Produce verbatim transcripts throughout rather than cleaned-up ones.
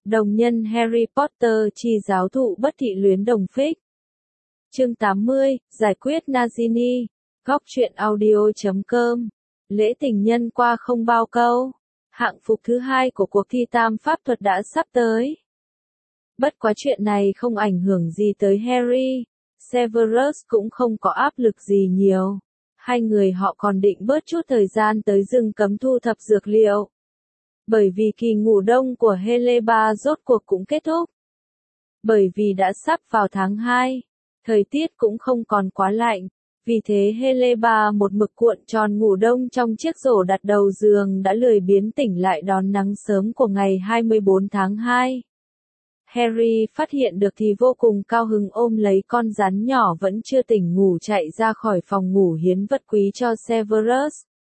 Đồng nhân Harry Potter chi giáo thụ bất thị luyến đồng phích. Chương tám mươi, giải quyết Nagini. Góc truyện audio chấm com. Lễ tình nhân qua không bao câu. Hạng mục thứ hai của cuộc thi tam pháp thuật đã sắp tới. Bất quá chuyện này không ảnh hưởng gì tới Harry. Severus cũng không có áp lực gì nhiều. Hai người họ còn định bớt chút thời gian tới rừng cấm thu thập dược liệu. Bởi vì kỳ ngủ đông của Heleba rốt cuộc cũng kết thúc. Bởi vì đã sắp vào tháng hai, thời tiết cũng không còn quá lạnh. Vì thế Heleba một mực cuộn tròn ngủ đông trong chiếc rổ đặt đầu giường đã lười biếng tỉnh lại đón nắng sớm của ngày hai mươi bốn tháng hai. Harry phát hiện được thì vô cùng cao hứng ôm lấy con rắn nhỏ vẫn chưa tỉnh ngủ chạy ra khỏi phòng ngủ hiến vật quý cho Severus.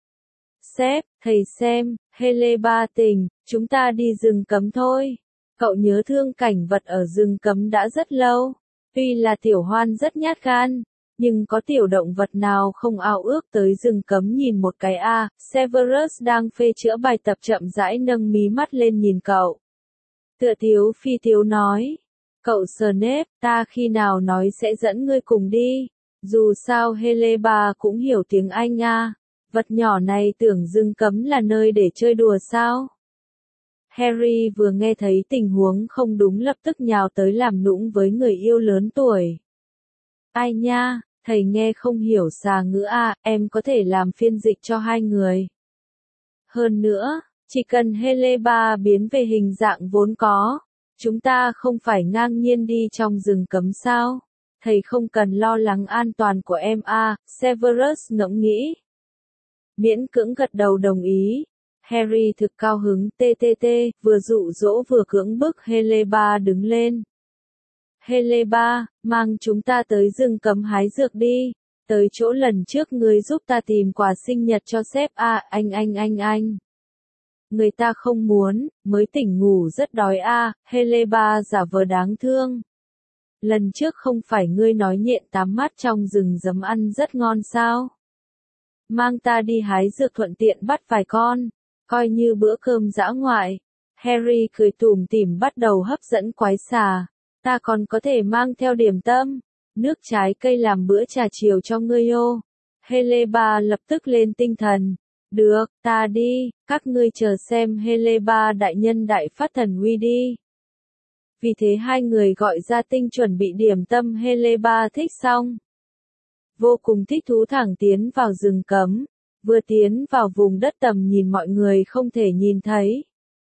Sếp, thầy xem, Heleba tỉnh, chúng ta đi rừng cấm thôi. Cậu nhớ thương cảnh vật ở rừng cấm đã rất lâu. Tuy là tiểu hoan rất nhát gan, nhưng có tiểu động vật nào không ao ước tới rừng cấm nhìn một cái a? À, Severus đang phê chữa bài tập chậm rãi nâng mí mắt lên nhìn cậu. Tựa thiếu phi thiếu nói. Cậu Snape, ta khi nào nói sẽ dẫn ngươi cùng đi. Dù sao Heleba cũng hiểu tiếng Anh à. Vật nhỏ này tưởng rừng cấm là nơi để chơi đùa sao? Harry vừa nghe thấy tình huống không đúng lập tức nhào tới làm nũng với người yêu lớn tuổi. Ai nha, thầy nghe không hiểu xà ngữ à, em có thể làm phiên dịch cho hai người. Hơn nữa, chỉ cần Heleba biến về hình dạng vốn có, chúng ta không phải ngang nhiên đi trong rừng cấm sao? Thầy không cần lo lắng an toàn của em à, Severus ngẫm nghĩ. Miễn cưỡng gật đầu đồng ý. Harry thực cao hứng ttt, vừa dụ dỗ vừa cưỡng bức Heleba đứng lên. Heleba, mang chúng ta tới rừng cấm hái dược đi. Tới chỗ lần trước ngươi giúp ta tìm quà sinh nhật cho sếp à, anh anh anh anh. Người ta không muốn, mới tỉnh ngủ rất đói à, Heleba giả vờ đáng thương. Lần trước không phải ngươi nói nhện tám mắt trong rừng rấm ăn rất ngon sao? Mang ta đi hái dược thuận tiện bắt vài con, coi như bữa cơm dã ngoại. Harry cười tủm tỉm bắt đầu hấp dẫn quái xà. Ta còn có thể mang theo điểm tâm, nước trái cây làm bữa trà chiều cho ngươi ô. Heleba lập tức lên tinh thần. Được, ta đi, các ngươi chờ xem Heleba đại nhân đại phát thần uy đi. Vì thế hai người gọi ra tinh chuẩn bị điểm tâm Heleba thích xong. Vô cùng thích thú thẳng tiến vào rừng cấm, vừa tiến vào vùng đất tầm nhìn mọi người không thể nhìn thấy.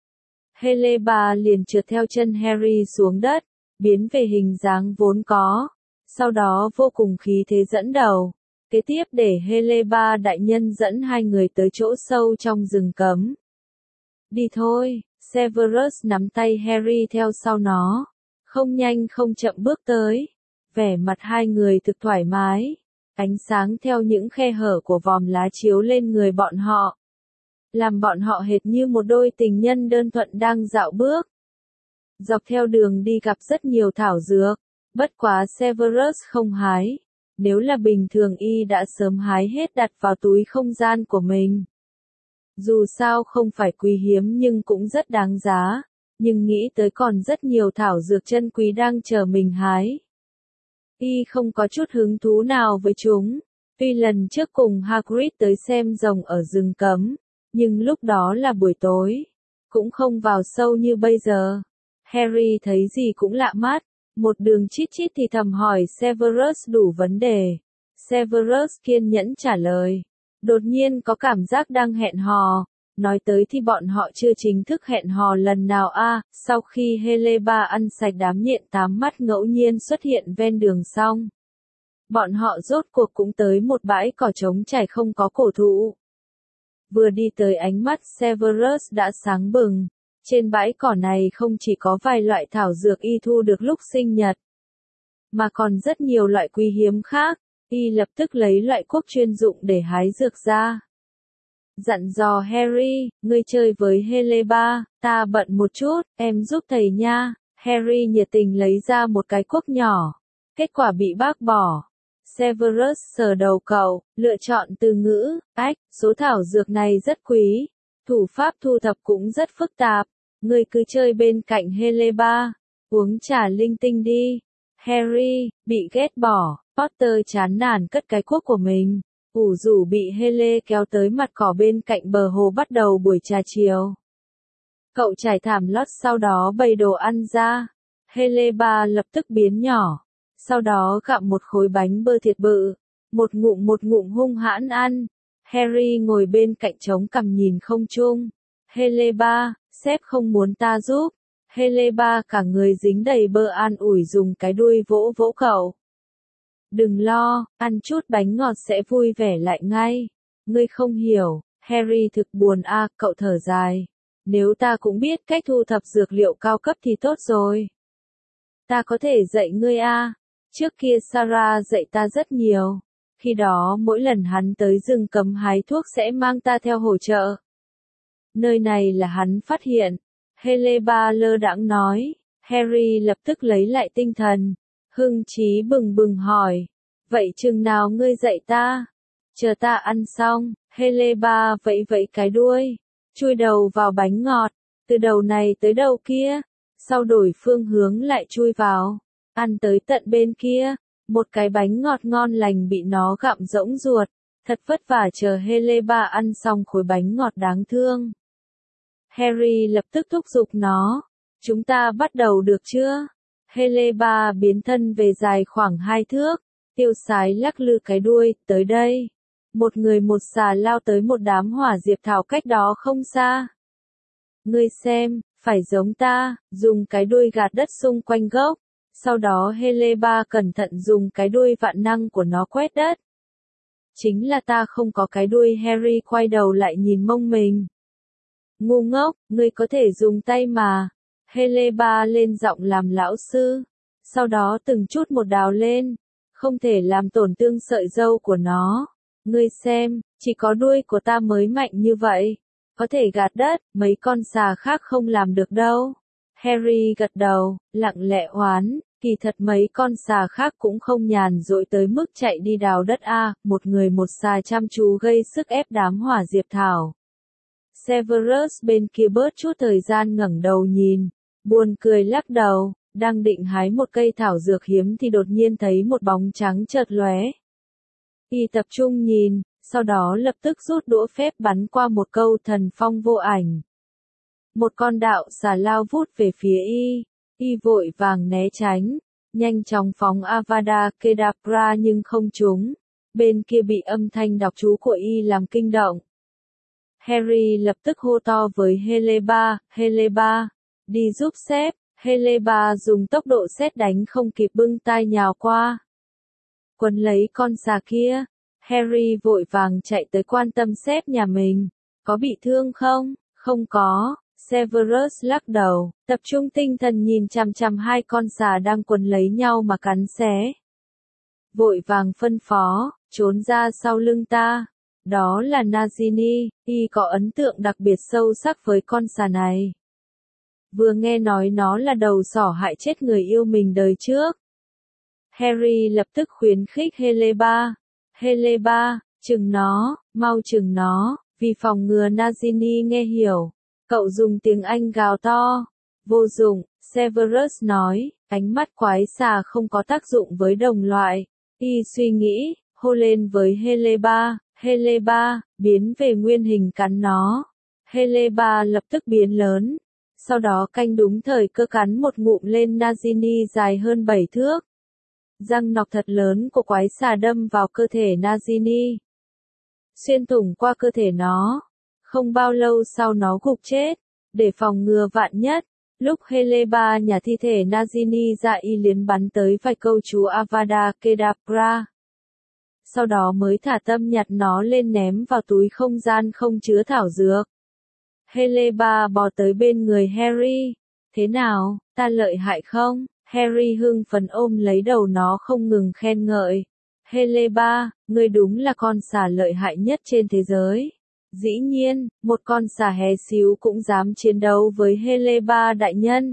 Heleba liền trượt theo chân Harry xuống đất, biến về hình dáng vốn có, sau đó vô cùng khí thế dẫn đầu. Kế tiếp để Heleba đại nhân dẫn hai người tới chỗ sâu trong rừng cấm. Đi thôi, Severus nắm tay Harry theo sau nó, không nhanh không chậm bước tới. Vẻ mặt hai người thực thoải mái. Ánh sáng theo những khe hở của vòm lá chiếu lên người bọn họ, làm bọn họ hệt như một đôi tình nhân đơn thuần đang dạo bước. Dọc theo đường đi gặp rất nhiều thảo dược, bất quá Severus không hái. Nếu là bình thường y đã sớm hái hết đặt vào túi không gian của mình. Dù sao không phải quý hiếm nhưng cũng rất đáng giá, nhưng nghĩ tới còn rất nhiều thảo dược chân quý đang chờ mình hái. Y không có chút hứng thú nào với chúng. Tuy lần trước cùng Hagrid tới xem rồng ở rừng cấm, nhưng lúc đó là buổi tối, cũng không vào sâu như bây giờ. Harry thấy gì cũng lạ mắt, một đường chít chít thì thầm hỏi Severus đủ vấn đề. Severus kiên nhẫn trả lời. Đột nhiên có cảm giác đang hẹn hò. Nói tới thì bọn họ chưa chính thức hẹn hò lần nào a. À, sau khi Heleba ăn sạch đám nhện tám mắt ngẫu nhiên xuất hiện ven đường xong, bọn họ rốt cuộc cũng tới một bãi cỏ trống trải không có cổ thụ. Vừa đi tới ánh mắt Severus đã sáng bừng. Trên bãi cỏ này không chỉ có vài loại thảo dược y thu được lúc sinh nhật, mà còn rất nhiều loại quý hiếm khác. Y lập tức lấy loại cuốc chuyên dụng để hái dược ra. Dặn dò Harry, ngươi chơi với Heleba, ta bận một chút, em giúp thầy nha. Harry nhiệt tình lấy ra một cái cuốc nhỏ. Kết quả bị bác bỏ. Severus sờ đầu cậu, lựa chọn từ ngữ, ách, số thảo dược này rất quý. Thủ pháp thu thập cũng rất phức tạp. Ngươi cứ chơi bên cạnh Heleba, uống trà linh tinh đi. Harry, bị ghét bỏ, Potter chán nản cất cái cuốc của mình, ủ rũ bị Hele kéo tới mặt cỏ bên cạnh bờ hồ bắt đầu buổi trà chiều. Cậu trải thảm lót sau đó bày đồ ăn ra. Heleba lập tức biến nhỏ, sau đó gặm một khối bánh bơ thiệt bự, một ngụm một ngụm hung hãn ăn. Harry ngồi bên cạnh trống cằm nhìn không trung. Heleba, sếp không muốn ta giúp. Heleba cả người dính đầy bơ an ủi dùng cái đuôi vỗ vỗ cậu. Đừng lo, ăn chút bánh ngọt sẽ vui vẻ lại ngay. Ngươi không hiểu, Harry thực buồn a, à, cậu thở dài. Nếu ta cũng biết cách thu thập dược liệu cao cấp thì tốt rồi. Ta có thể dạy ngươi a. À. Trước kia Sarah dạy ta rất nhiều. Khi đó mỗi lần hắn tới rừng cấm hái thuốc sẽ mang ta theo hỗ trợ. Nơi này là hắn phát hiện. Heleba lơ đãng nói. Harry lập tức lấy lại tinh thần. Hưng trí bừng bừng hỏi. Vậy chừng nào ngươi dạy ta? Chờ ta ăn xong. Heleba vẫy vẫy cái đuôi. Chui đầu vào bánh ngọt. Từ đầu này tới đầu kia. Sau đổi phương hướng lại chui vào. Ăn tới tận bên kia. Một cái bánh ngọt ngon lành bị nó gặm rỗng ruột. Thật vất vả chờ Heleba ăn xong khối bánh ngọt đáng thương. Harry lập tức thúc giục nó. Chúng ta bắt đầu được chưa? Heleba biến thân về dài khoảng hai thước. Tiêu sái lắc lư cái đuôi, tới đây. Một người một xà lao tới một đám hỏa diệp thảo cách đó không xa. Ngươi xem, phải giống ta, dùng cái đuôi gạt đất xung quanh gốc. Sau đó Heleba cẩn thận dùng cái đuôi vạn năng của nó quét đất. Chính là ta không có cái đuôi. Harry quay đầu lại nhìn mông mình. Ngu ngốc, ngươi có thể dùng tay mà. Heleba lên giọng làm lão sư. Sau đó từng chút một đào lên. Không thể làm tổn thương sợi râu của nó. Ngươi xem, chỉ có đuôi của ta mới mạnh như vậy. Có thể gạt đất, mấy con xà khác không làm được đâu. Harry gật đầu, lặng lẽ oán. Kỳ thật mấy con xà khác cũng không nhàn rỗi tới mức chạy đi đào đất a, một người một xà chăm chú gây sức ép đám hỏa diệp thảo. Severus bên kia bớt chút thời gian ngẩng đầu nhìn, buồn cười lắc đầu, đang định hái một cây thảo dược hiếm thì đột nhiên thấy một bóng trắng chợt lóe. Y tập trung nhìn, sau đó lập tức rút đũa phép bắn qua một câu thần phong vô ảnh. Một con đạo xà lao vút về phía y. Y vội vàng né tránh, nhanh chóng phóng Avada Kedavra nhưng không trúng. Bên kia bị âm thanh đọc chú của y làm kinh động. Harry lập tức hô to với Heleba, Heleba, đi giúp sếp. Heleba dùng tốc độ sét đánh không kịp bưng tai nhào qua. Quấn lấy con xà kia. Harry vội vàng chạy tới quan tâm sếp nhà mình. Có bị thương không? Không có. Severus lắc đầu, tập trung tinh thần nhìn chằm chằm hai con xà đang quấn lấy nhau mà cắn xé. Vội vàng phân phó, trốn ra sau lưng ta. Đó là Nagini, y có ấn tượng đặc biệt sâu sắc với con xà này. Vừa nghe nói nó là đầu sỏ hại chết người yêu mình đời trước. Harry lập tức khuyến khích Heleba. Heleba, chừng nó, mau chừng nó, vì phòng ngừa Nagini nghe hiểu. Cậu dùng tiếng Anh gào to. Vô dụng, Severus nói, ánh mắt quái xà không có tác dụng với đồng loại. Y suy nghĩ, hô lên với Heleba, Heleba, biến về nguyên hình cắn nó. Heleba lập tức biến lớn. Sau đó canh đúng thời cơ cắn một ngụm lên Nagini dài hơn bảy thước. Răng nọc thật lớn của quái xà đâm vào cơ thể Nagini. Xuyên thủng qua cơ thể nó. Không bao lâu sau nó gục chết. Để phòng ngừa vạn nhất, lúc Heleba nhả thi thể Nagini ra y liến bắn tới vài câu chú Avada Kedavra. Sau đó mới thả tâm nhặt nó lên ném vào túi không gian không chứa thảo dược. Heleba bò tới bên người Harry. Thế nào, ta lợi hại không? Harry hưng phấn ôm lấy đầu nó không ngừng khen ngợi. Heleba, ngươi đúng là con xà lợi hại nhất trên thế giới. Dĩ nhiên, một con xà hé xíu cũng dám chiến đấu với Heleba đại nhân.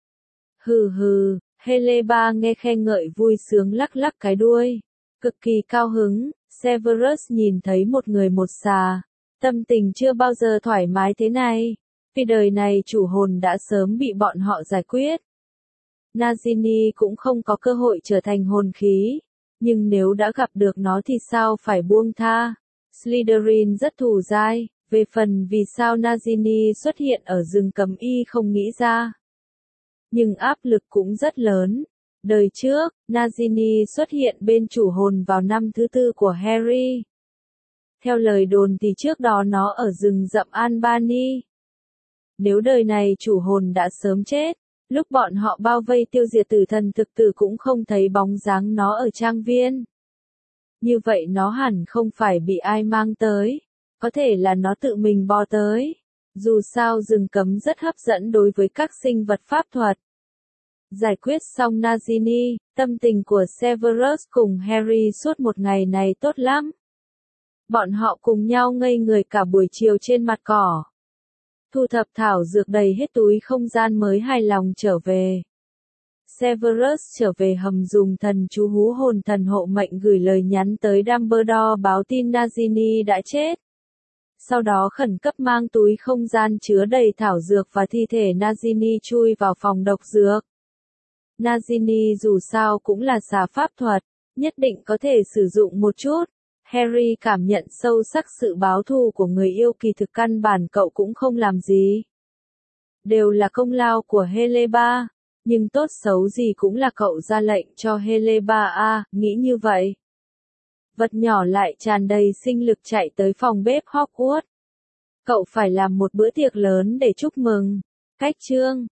Hừ hừ, Heleba nghe khen ngợi vui sướng lắc lắc cái đuôi. Cực kỳ cao hứng, Severus nhìn thấy một người một xà. Tâm tình chưa bao giờ thoải mái thế này. Vì đời này chủ hồn đã sớm bị bọn họ giải quyết. Nagini cũng không có cơ hội trở thành hồn khí, nhưng nếu đã gặp được nó thì sao phải buông tha. Slytherin rất thù dai, về phần vì sao Nagini xuất hiện ở rừng cấm y không nghĩ ra. Nhưng áp lực cũng rất lớn. Đời trước, Nagini xuất hiện bên chủ hồn vào năm thứ tư của Harry. Theo lời đồn thì trước đó nó ở rừng rậm Albany. Nếu đời này chủ hồn đã sớm chết, lúc bọn họ bao vây tiêu diệt tử thần thực tử cũng không thấy bóng dáng nó ở trang viên. Như vậy nó hẳn không phải bị ai mang tới, có thể là nó tự mình bò tới. Dù sao rừng cấm rất hấp dẫn đối với các sinh vật pháp thuật. Giải quyết xong Nagini, tâm tình của Severus cùng Harry suốt một ngày này tốt lắm. Bọn họ cùng nhau ngây người cả buổi chiều trên mặt cỏ. Thu thập thảo dược đầy hết túi không gian mới hài lòng trở về. Severus trở về hầm dùng thần chú hú hồn thần hộ mệnh gửi lời nhắn tới Dumbledore báo tin Nagini đã chết. Sau đó khẩn cấp mang túi không gian chứa đầy thảo dược và thi thể Nagini chui vào phòng độc dược. Nagini dù sao cũng là xà pháp thuật, nhất định có thể sử dụng một chút. Harry cảm nhận sâu sắc sự báo thù của người yêu, kỳ thực căn bản cậu cũng không làm gì. Đều là công lao của Heleba, nhưng tốt xấu gì cũng là cậu ra lệnh cho Heleba à, nghĩ như vậy. Vật nhỏ lại tràn đầy sinh lực chạy tới phòng bếp Hogwarts. Cậu phải làm một bữa tiệc lớn để chúc mừng. Cách chương